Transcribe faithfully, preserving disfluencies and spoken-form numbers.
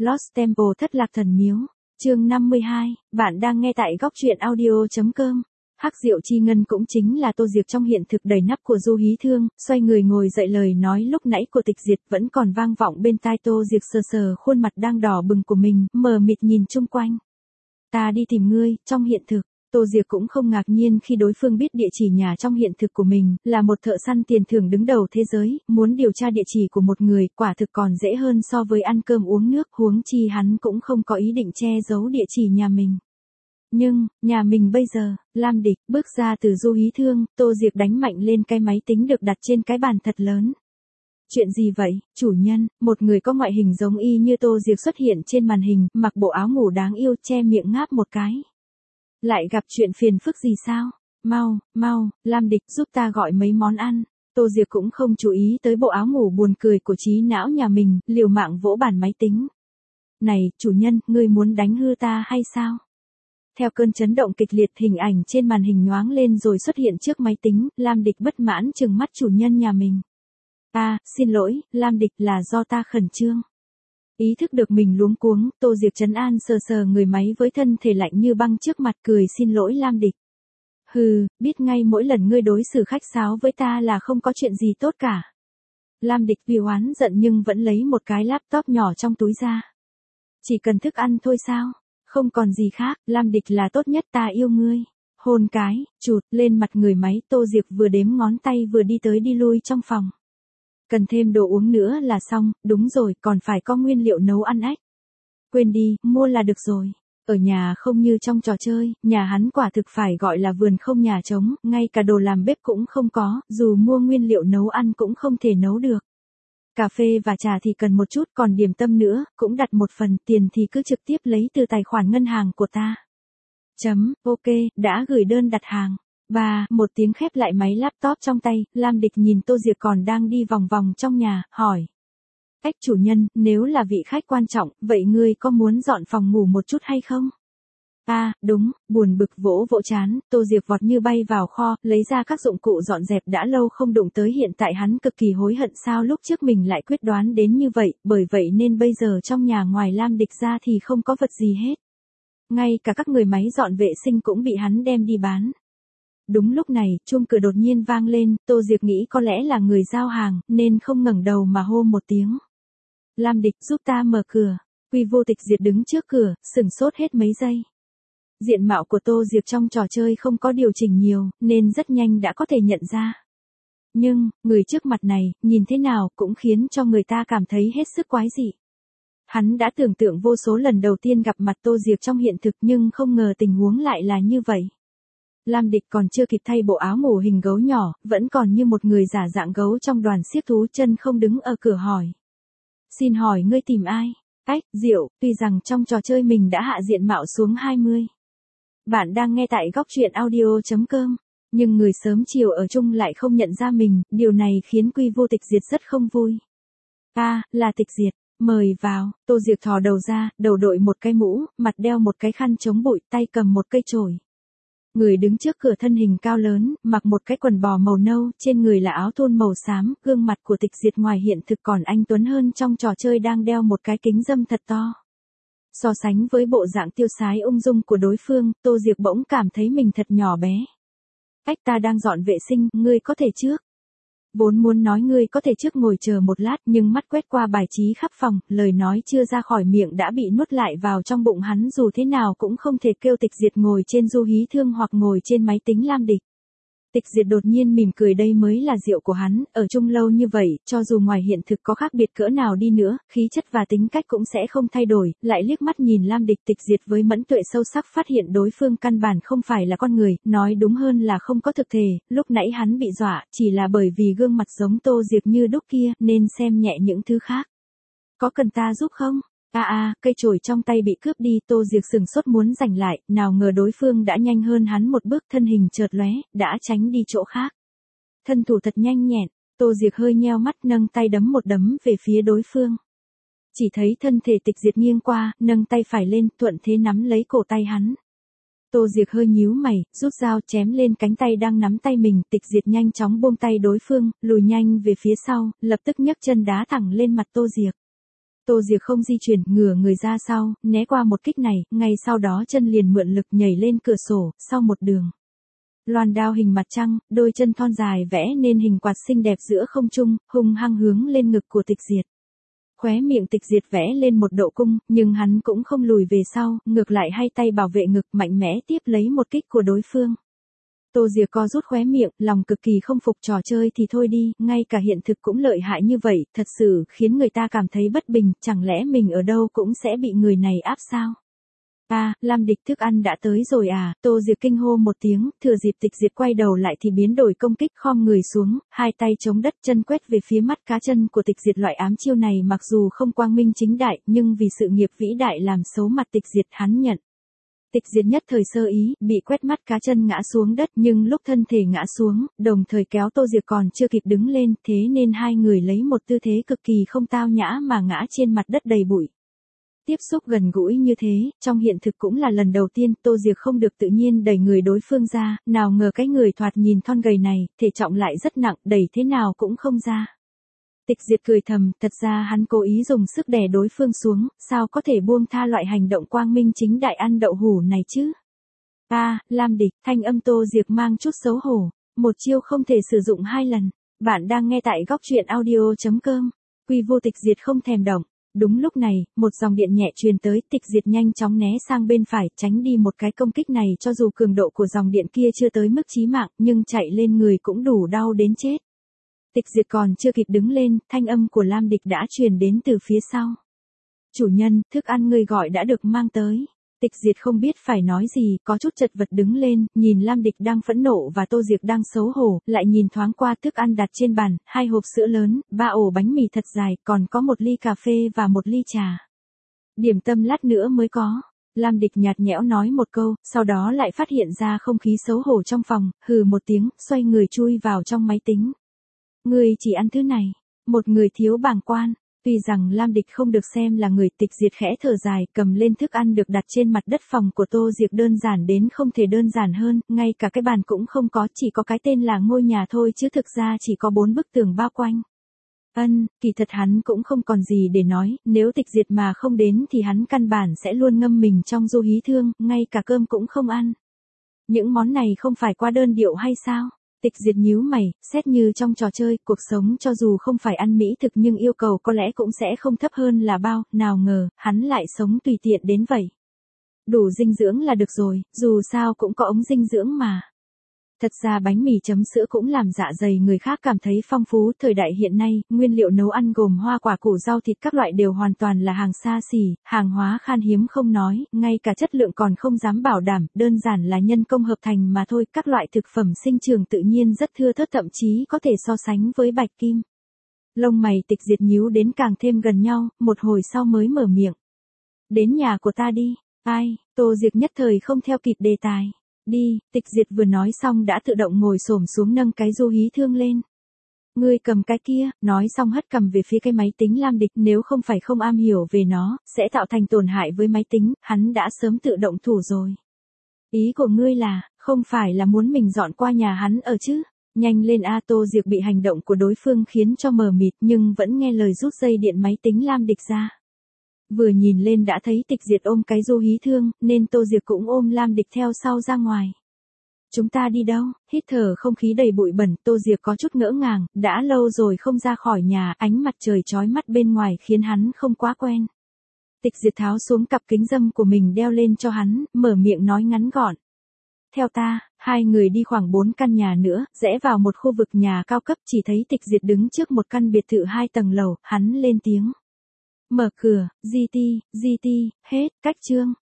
Lost Temple thất lạc thần miếu. Chương năm mươi hai, bạn đang nghe tại góc truyện audio chấm com. Hắc Diệu Chi Ngân cũng chính là Tô Diệc trong hiện thực đầy nắp của Du Hí Thương, xoay người ngồi dậy, lời nói lúc nãy của Tịch Diệt vẫn còn vang vọng bên tai Tô Diệc, sờ sờ khuôn mặt đang đỏ bừng của mình, mờ mịt nhìn chung quanh. Ta đi tìm ngươi, trong hiện thực. Tô Diệc cũng không ngạc nhiên khi đối phương biết địa chỉ nhà trong hiện thực của mình, là một thợ săn tiền thưởng đứng đầu thế giới, muốn điều tra địa chỉ của một người, quả thực còn dễ hơn so với ăn cơm uống nước, huống chi hắn cũng không có ý định che giấu địa chỉ nhà mình. Nhưng, nhà mình bây giờ, Lam Địch, bước ra từ Du Hí Thương, Tô Diệc đánh mạnh lên cái máy tính được đặt trên cái bàn thật lớn. Chuyện gì vậy, chủ nhân? Một người có ngoại hình giống y như Tô Diệc xuất hiện trên màn hình, mặc bộ áo ngủ đáng yêu, che miệng ngáp một cái. Lại gặp chuyện phiền phức gì sao? Mau, mau, Lam Địch giúp ta gọi mấy món ăn. Tô Diệc cũng không chú ý tới bộ áo ngủ buồn cười của trí não nhà mình, liều mạng vỗ bàn máy tính. Này, chủ nhân, ngươi muốn đánh hư ta hay sao? Theo cơn chấn động kịch liệt, hình ảnh trên màn hình nhoáng lên rồi xuất hiện trước máy tính, Lam Địch bất mãn trừng mắt chủ nhân nhà mình. À, xin lỗi, Lam Địch, là do ta khẩn trương. Ý thức được mình luống cuống, Tô Diệc trấn an sờ sờ người máy với thân thể lạnh như băng trước mặt, cười xin lỗi Lam Địch. Hừ, biết ngay mỗi lần ngươi đối xử khách sáo với ta là không có chuyện gì tốt cả. Lam Địch vì oán giận nhưng vẫn lấy một cái laptop nhỏ trong túi ra. Chỉ cần thức ăn thôi sao? Không còn gì khác, Lam Địch là tốt nhất, ta yêu ngươi. Hôn cái, chụt lên mặt người máy, Tô Diệc vừa đếm ngón tay vừa đi tới đi lui trong phòng. Cần thêm đồ uống nữa là xong, đúng rồi, còn phải có nguyên liệu nấu ăn ếch. Quên đi, mua là được rồi. Ở nhà không như trong trò chơi, nhà hắn quả thực phải gọi là vườn không nhà trống, ngay cả đồ làm bếp cũng không có, dù mua nguyên liệu nấu ăn cũng không thể nấu được. Cà phê và trà thì cần một chút, còn điểm tâm nữa, cũng đặt một phần, tiền thì cứ trực tiếp lấy từ tài khoản ngân hàng của ta. Chấm, ok, đã gửi đơn đặt hàng. Và, một tiếng khép lại máy laptop trong tay, Lam Địch nhìn Tô Diệc còn đang đi vòng vòng trong nhà, hỏi. Ếch chủ nhân, nếu là vị khách quan trọng, vậy ngươi có muốn dọn phòng ngủ một chút hay không? À, đúng, buồn bực vỗ vỗ chán, Tô Diệc vọt như bay vào kho, lấy ra các dụng cụ dọn dẹp đã lâu không đụng tới, hiện tại hắn cực kỳ hối hận sao lúc trước mình lại quyết đoán đến như vậy, bởi vậy nên bây giờ trong nhà ngoài Lam Địch ra thì không có vật gì hết. Ngay cả các người máy dọn vệ sinh cũng bị hắn đem đi bán. Đúng lúc này, chuông cửa đột nhiên vang lên, Tô Diệc nghĩ có lẽ là người giao hàng, nên không ngẩng đầu mà hô một tiếng. Lam Địch, giúp ta mở cửa. Quy Vô Tịch Diệt đứng trước cửa, sửng sốt hết mấy giây. Diện mạo của Tô Diệc trong trò chơi không có điều chỉnh nhiều, nên rất nhanh đã có thể nhận ra. Nhưng, người trước mặt này, nhìn thế nào cũng khiến cho người ta cảm thấy hết sức quái dị. Hắn đã tưởng tượng vô số lần đầu tiên gặp mặt Tô Diệc trong hiện thực nhưng không ngờ tình huống lại là như vậy. Lam Địch còn chưa kịp thay bộ áo ngủ hình gấu nhỏ, vẫn còn như một người giả dạng gấu trong đoàn xiếc thú, chân không đứng ở cửa hỏi. Xin hỏi ngươi tìm ai? Ách, Diệu, tuy rằng trong trò chơi mình đã hạ diện mạo xuống hai mươi. Bạn đang nghe tại góc truyện audio chấm com, nhưng người sớm chiều ở chung lại không nhận ra mình, điều này khiến Quy Vô Tịch Diệt rất không vui. À, là Tịch Diệt, mời vào. Tô Diệc thò đầu ra, đầu đội một cái mũ, mặt đeo một cái khăn chống bụi, tay cầm một cây chổi. Người đứng trước cửa thân hình cao lớn, mặc một cái quần bò màu nâu, trên người là áo thun màu xám, gương mặt của Tịch Diệt ngoài hiện thực còn anh tuấn hơn trong trò chơi, đang đeo một cái kính râm thật to. So sánh với bộ dạng tiêu sái ung dung của đối phương, Tô Diệc bỗng cảm thấy mình thật nhỏ bé. Ách, ta đang dọn vệ sinh, ngươi có thể trước. Vốn muốn nói ngươi có thể trước ngồi chờ một lát, nhưng mắt quét qua bài trí khắp phòng, lời nói chưa ra khỏi miệng đã bị nuốt lại vào trong bụng, hắn dù thế nào cũng không thể kêu Tịch Diệt ngồi trên Du Hí Thương hoặc ngồi trên máy tính Lam Địch. Tịch Diệt đột nhiên mỉm cười, đây mới là Diệu của hắn, ở chung lâu như vậy, cho dù ngoài hiện thực có khác biệt cỡ nào đi nữa, khí chất và tính cách cũng sẽ không thay đổi, lại liếc mắt nhìn Lam Địch. Tịch Diệt với mẫn tuệ sâu sắc phát hiện đối phương căn bản không phải là con người, nói đúng hơn là không có thực thể, lúc nãy hắn bị dọa, chỉ là bởi vì gương mặt giống Tô Diệc như đúc kia, nên xem nhẹ những thứ khác. Có cần ta giúp không? À à, cây chổi trong tay bị cướp đi, Tô Diệc sừng sốt muốn giành lại, nào ngờ đối phương đã nhanh hơn hắn một bước, thân hình chợt lóe, đã tránh đi chỗ khác. Thân thủ thật nhanh nhẹn, Tô Diệc hơi nheo mắt, nâng tay đấm một đấm về phía đối phương. Chỉ thấy thân thể Tịch Diệt nghiêng qua, nâng tay phải lên, thuận thế nắm lấy cổ tay hắn. Tô Diệc hơi nhíu mày, rút dao chém lên cánh tay đang nắm tay mình, Tịch Diệt nhanh chóng buông tay đối phương, lùi nhanh về phía sau, lập tức nhấc chân đá thẳng lên mặt Tô Diệc. Tô Diệc không di chuyển, ngửa người ra sau, né qua một kích này, ngay sau đó chân liền mượn lực nhảy lên cửa sổ, sau một đường. Loan đao hình mặt trăng, đôi chân thon dài vẽ nên hình quạt xinh đẹp giữa không trung, hung hăng hướng lên ngực của Tịch Diệt. Khóe miệng Tịch Diệt vẽ lên một độ cung, nhưng hắn cũng không lùi về sau, ngược lại hai tay bảo vệ ngực mạnh mẽ tiếp lấy một kích của đối phương. Tô Diệc co rút khóe miệng, lòng cực kỳ không phục, trò chơi thì thôi đi, ngay cả hiện thực cũng lợi hại như vậy, thật sự khiến người ta cảm thấy bất bình, chẳng lẽ mình ở đâu cũng sẽ bị người này áp sao? À, Lam Địch, thức ăn đã tới rồi à? Tô Diệc kinh hô một tiếng, thừa dịp Tịch Diệt quay đầu lại thì biến đổi công kích, khom người xuống, hai tay chống đất, chân quét về phía mắt cá chân của Tịch Diệt. Loại ám chiêu này mặc dù không quang minh chính đại, nhưng vì sự nghiệp vĩ đại làm xấu mặt Tịch Diệt, hắn nhận. Tịch Diệt nhất thời sơ ý, bị quét mắt cá chân ngã xuống đất, nhưng lúc thân thể ngã xuống, đồng thời kéo Tô Diệc còn chưa kịp đứng lên, thế nên hai người lấy một tư thế cực kỳ không tao nhã mà ngã trên mặt đất đầy bụi. Tiếp xúc gần gũi như thế, trong hiện thực cũng là lần đầu tiên, Tô Diệc không được tự nhiên đẩy người đối phương ra, nào ngờ cái người thoạt nhìn thon gầy này, thể trọng lại rất nặng, đẩy thế nào cũng không ra. Tịch Diệt cười thầm, thật ra hắn cố ý dùng sức đè đối phương xuống, sao có thể buông tha loại hành động quang minh chính đại ăn đậu hủ này chứ? A, à, Lam Địch, thanh âm Tô Diệc mang chút xấu hổ, một chiêu không thể sử dụng hai lần. Bạn đang nghe tại góc truyện audio chấm com. Quy vô Tịch Diệt không thèm động. Đúng lúc này, một dòng điện nhẹ truyền tới, Tịch Diệt nhanh chóng né sang bên phải, tránh đi một cái công kích này, cho dù cường độ của dòng điện kia chưa tới mức chí mạng, nhưng chạy lên người cũng đủ đau đến chết. Tịch Diệt còn chưa kịp đứng lên, thanh âm của Lam Địch đã truyền đến từ phía sau. Chủ nhân, thức ăn ngươi gọi đã được mang tới. Tịch Diệt không biết phải nói gì, có chút chật vật đứng lên, nhìn Lam Địch đang phẫn nộ và Tô Diệc đang xấu hổ, lại nhìn thoáng qua thức ăn đặt trên bàn, hai hộp sữa lớn, ba ổ bánh mì thật dài, còn có một ly cà phê và một ly trà. Điểm tâm lát nữa mới có. Lam Địch nhạt nhẽo nói một câu, sau đó lại phát hiện ra không khí xấu hổ trong phòng, hừ một tiếng, xoay người chui vào trong máy tính. Ngươi chỉ ăn thứ này, một người thiếu bàng quan. Tuy rằng Lam Địch không được xem là người, Tịch Diệt khẽ thở dài, cầm lên thức ăn được đặt trên mặt đất phòng của Tô Diệc, đơn giản đến không thể đơn giản hơn, ngay cả cái bàn cũng không có, chỉ có cái tên là ngôi nhà thôi chứ thực ra chỉ có bốn bức tường bao quanh. Ân, kỳ thật hắn cũng không còn gì để nói, nếu Tịch Diệt mà không đến thì hắn căn bản sẽ luôn ngâm mình trong du hí thương, ngay cả cơm cũng không ăn. Những món này không phải quá đơn điệu hay sao? Tịch Diệt nhíu mày, xét như trong trò chơi, cuộc sống cho dù không phải ăn mỹ thực nhưng yêu cầu có lẽ cũng sẽ không thấp hơn là bao, nào ngờ, hắn lại sống tùy tiện đến vậy. Đủ dinh dưỡng là được rồi, dù sao cũng có ống dinh dưỡng mà. Thật ra bánh mì chấm sữa cũng làm dạ dày người khác cảm thấy phong phú, thời đại hiện nay, nguyên liệu nấu ăn gồm hoa quả củ rau thịt các loại đều hoàn toàn là hàng xa xỉ, hàng hóa khan hiếm không nói, ngay cả chất lượng còn không dám bảo đảm, đơn giản là nhân công hợp thành mà thôi, các loại thực phẩm sinh trường tự nhiên rất thưa thớt, thậm chí có thể so sánh với bạch kim. Lông mày Tịch Diệt nhíu đến càng thêm gần nhau, một hồi sau mới mở miệng. Đến nhà của ta đi. Ai? Tô Diệc nhất thời không theo kịp đề tài. Đi, Tịch Diệt vừa nói xong đã tự động ngồi xổm xuống nâng cái du hí thương lên. Ngươi cầm cái kia, nói xong hất cầm về phía cái máy tính Lam Địch, nếu không phải không am hiểu về nó, sẽ tạo thành tổn hại với máy tính, hắn đã sớm tự động thủ rồi. Ý của ngươi là, không phải là muốn mình dọn qua nhà hắn ở chứ? Nhanh lên a. Tô Diệc bị hành động của đối phương khiến cho mờ mịt nhưng vẫn nghe lời rút dây điện máy tính Lam Địch ra. Vừa nhìn lên đã thấy Tịch Diệt ôm cái du hí thương, nên Tô Diệc cũng ôm Lam Địch theo sau ra ngoài. Chúng ta đi đâu? Hít thở không khí đầy bụi bẩn, Tô Diệc có chút ngỡ ngàng, đã lâu rồi không ra khỏi nhà, ánh mặt trời chói mắt bên ngoài khiến hắn không quá quen. Tịch Diệt tháo xuống cặp kính râm của mình đeo lên cho hắn, mở miệng nói ngắn gọn. Theo ta, hai người đi khoảng bốn căn nhà nữa, rẽ vào một khu vực nhà cao cấp, chỉ thấy Tịch Diệt đứng trước một căn biệt thự hai tầng lầu, hắn lên tiếng. Mở cửa, giê tê, giê tê, hết, cách chương.